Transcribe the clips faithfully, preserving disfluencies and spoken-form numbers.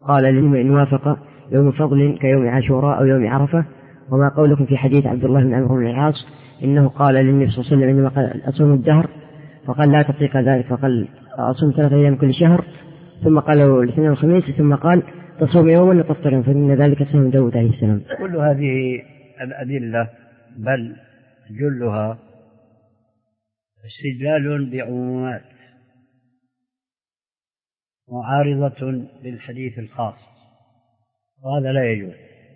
قال لما إن وافق يوم فضل كيوم عاشوراء أو يوم عرفة؟ وما قولكم في حديث عبد الله بن عمرو بن العاص إنه قال للنبي صلى الله عليه وسلم عندما قال أصوم الدهر فقال لا تطيق ذلك، فقال أصوم ثلاثة أيام كل شهر، ثم قال له الاثنين والخميس، ثم قال تصوم يوما وتفطر، فإن ذلك صوم داود عليه السلام. كل هذه الأدلة بل جلها استدلال بعمومات معارضة للحديث الخاص، وهذا لا يجوز.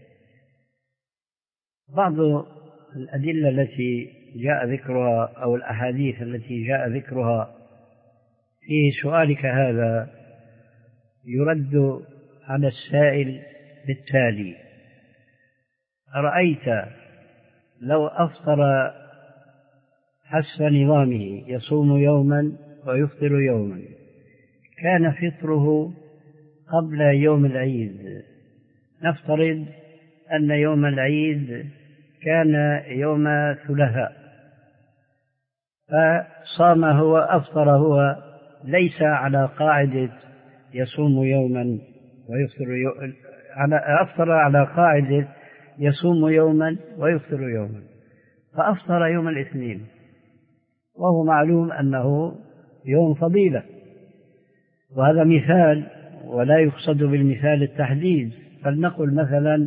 بعض الأدلة التي جاء ذكرها أو الأحاديث التي جاء ذكرها في سؤالك هذا يرد على السائل بالتالي: أرأيت لو أفطر حسب نظامه يصوم يوما ويفطر يوما، كان فطره قبل يوم العيد، نفترض أن يوم العيد كان يوم ثلاثاء، فصام هو أفطر هو ليس على قاعدة يصوم يوما ويفطر يوما، أفطر على قاعدة يصوم يوما ويفطر يوما، فأفطر يوم الاثنين، وهو معلوم أنه يوم فضيلة، وهذا مثال ولا يقصد بالمثال التحديد. فلنقل مثلا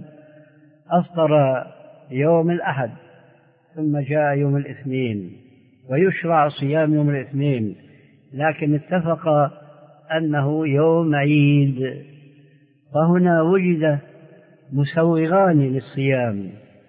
أفطر يوم الأحد ثم جاء يوم الاثنين ويشرع صيام يوم الاثنين، لكن اتفق أنه يوم عيد، فهنا وجد مسوغان للصيام.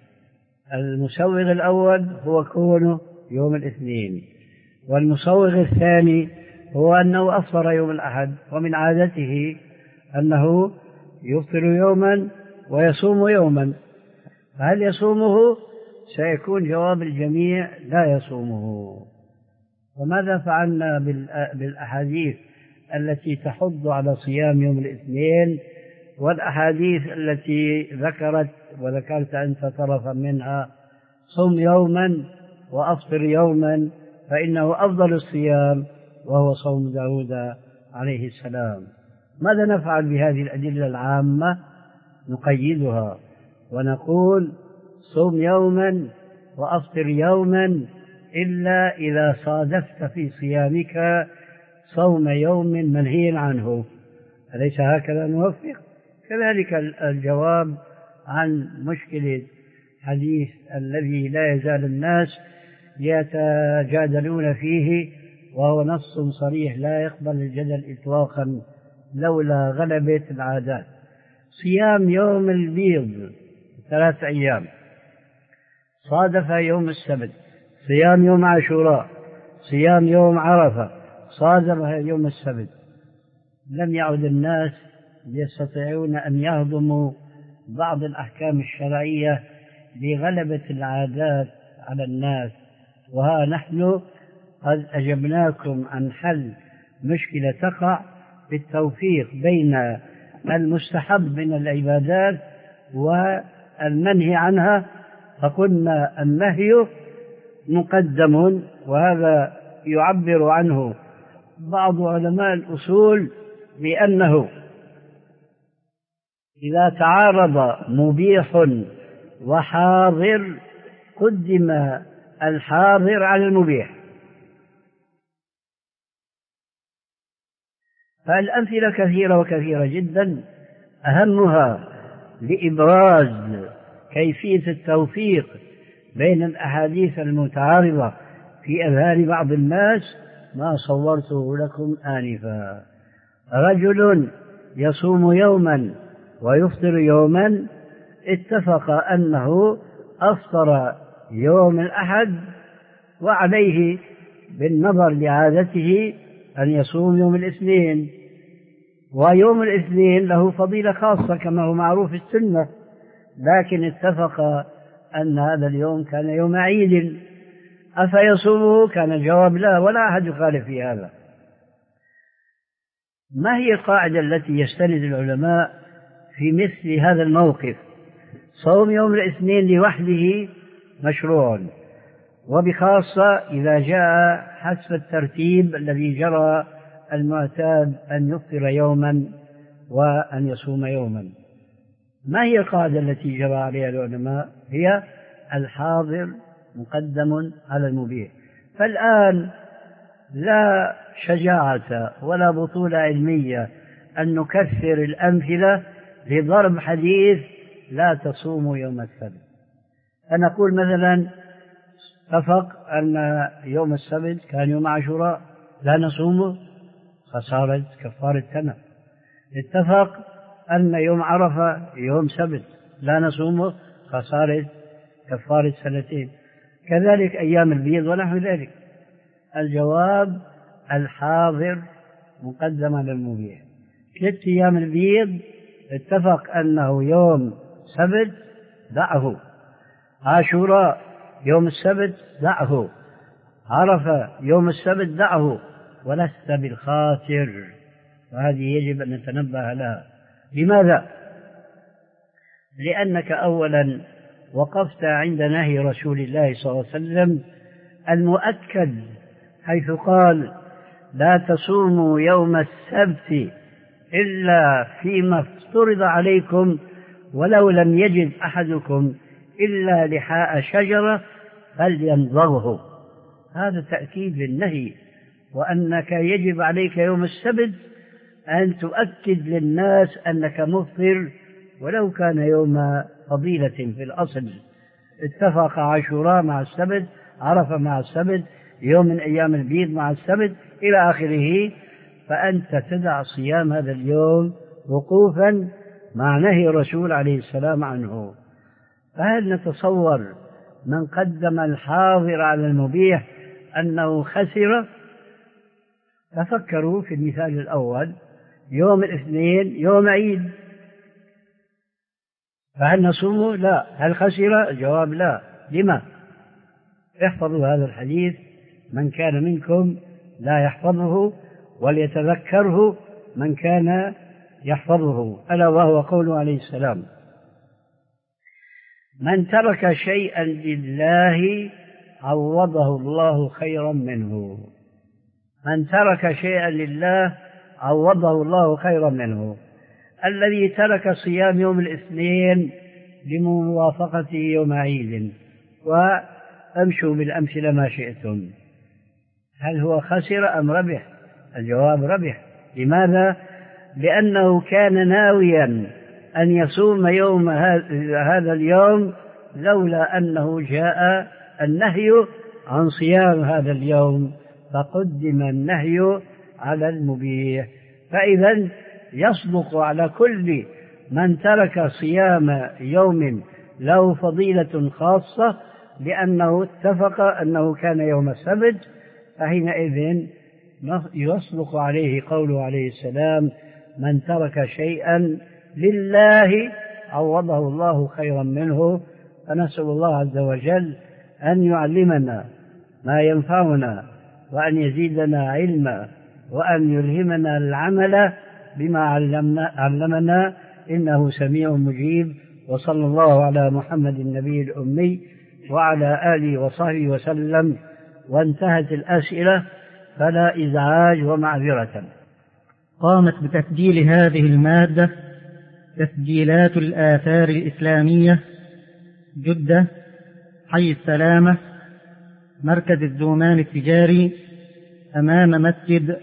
المسوغ الأول هو كونه يوم الاثنين، والمسوغ الثاني هو أنه أفطر يوم الأحد، ومن عادته أنه يفطر يوما ويصوم يوما، فهل يصومه؟ سيكون جواب الجميع لا يصومه. وماذا فعلنا بالأحاديث التي تحض على صيام يوم الاثنين والأحاديث التي ذكرت وذكرت أنت طرفا منها: صم يوما وأفطر يوما فإنه أفضل الصيام وهو صوم داود عليه السلام؟ ماذا نفعل بهذه الأدلة العامة؟ نقيدها ونقول: صم يوما وأفطر يوما إلا إذا صادفت في صيامك صوم يوم منهي عنه. أليس هكذا نوفق؟ كذلك الجواب عن مشكلة حديث الذي لا يزال الناس يتجادلون فيه، وهو نص صريح لا يقبل الجدل إطلاقا لولا غلبة العادات: صيام يوم البيض ثلاث أيام، صادف يوم السبت، صيام يوم عاشوراء، صيام يوم عرفة، صادف يوم السبت، لم يعد الناس يستطيعون أن يهضموا بعض الأحكام الشرعية لغلبة العادات على الناس. وها نحن قد أجبناكم عن حل مشكلة تقع بالتوفيق بين المستحب من العبادات والمنهي عنها، فقلنا النهي مقدم، وهذا يعبر عنه بعض علماء الأصول بأنه إذا تعارض مبيح وحاضر قدم الحاضر على المبيح. فالأمثلة كثيرة وكثيرة جدا، أهمها لإبراز كيفية التوفيق بين الأحاديث المتعارضة في أذهان بعض الناس ما صورته لكم آنفا: رجل يصوم يوما ويفطر يوما، اتفق أنه أفطر يوم الأحد، وعليه بالنظر لعادته أن يصوم يوم الاثنين، ويوم الاثنين له فضيلة خاصة كما هو معروف في السنة، لكن اتفق أن هذا اليوم كان يوم عيد، أفيصومه؟ كان الجواب لا، ولا أحد يخالف في هذا. ما هي القاعدة التي يستند العلماء في مثل هذا الموقف؟ صوم يوم الاثنين لوحده مشروع، وبخاصة إذا جاء حسب الترتيب الذي جرى المعتاد أن يفطر يوما وأن يصوم يوما. ما هي القاعدة التي جرى عليها العلماء؟ هي الحاضر مقدم على المبيح. فالآن لا شجاعة ولا بطولة علمية أن نكثر الأمثلة لضرب حديث لا تصوموا يوم السبت. فنقول مثلا اتفق أن يوم السبت كان يوم عاشوراء لا نصومه، فصارت كفارة سنة. اتفق أن يوم عرفة يوم سبت لا نصومه، فصارت كفارة سنتين. كذلك أيام البيض ونحو ذلك. الجواب الحاضر مقدم على المبيح. ثلاث أيام البيض اتفق أنه يوم سبت دعه، عاشوراء يوم السبت دعه، عرفة يوم السبت دعه، ولست بالخاسر. وهذه يجب أن نتنبه لها. لماذا؟ لأنك أولا وقفت عند نهي رسول الله صلى الله عليه وسلم المؤكد، حيث قال لا تصوموا يوم السبت إلا فيما افترض عليكم ولو لم يجد أحدكم إلا لحاء شجرة فليمضغه. هذا تأكيد للنهي، وأنك يجب عليك يوم السبت أن تؤكد للناس أنك مفطر ولو كان يوم فضيلة في الأصل. اتفق عاشوراء مع السبت، عرفة مع السبت، يوم من أيام البيض مع السبت إلى آخره، فأنت تدع صيام هذا اليوم وقوفا مع نهي الرسول عليه السلام عنه. فهل نتصور من قدم الحاضر على المبيح أنه خسر؟ تفكروا في المثال الأول، يوم الاثنين يوم عيد، فهل نصومه؟ لا. هل خسر؟ الجواب لا. لما؟ احفظوا هذا الحديث، من كان منكم لا يحفظه وليتذكره من كان يحفظه، ألا وهو قوله عليه السلام من ترك شيئا لله عوضه الله خيرا منه. من ترك شيئا لله عوضه الله خيرا منه. الذي ترك صيام يوم الاثنين لموافقته يوم عيد، وامشوا بالأمثلة ما شئتم، هل هو خسر أم ربح؟ الجواب ربح. لماذا؟ لأنه كان ناويا أن يصوم يوم هذا اليوم لولا أنه جاء النهي عن صيام هذا اليوم، فقدم النهي على المبيح. فإذا يصدق على كل من ترك صيام يوم له فضيلة خاصة لأنه اتفق أنه كان يوم السبت، فحينئذ يصدق عليه قوله عليه السلام من ترك شيئا لله عوضه الله خيرا منه. فنسأل الله عز وجل أن يعلمنا ما ينفعنا، وأن يزيدنا علما، وأن يلهمنا العمل بما علمنا, علمنا إنه سميع مجيب. وصلى الله على محمد النبي الأمي وعلى آله وصحبه وسلم. وانتهت الأسئلة فلا إزعاج ومعذرة. قامت بتسجيل هذه المادة تسجيلات الآثار الإسلامية، جدة، حي السلامة، مركز الزومان التجاري، أمام مسجد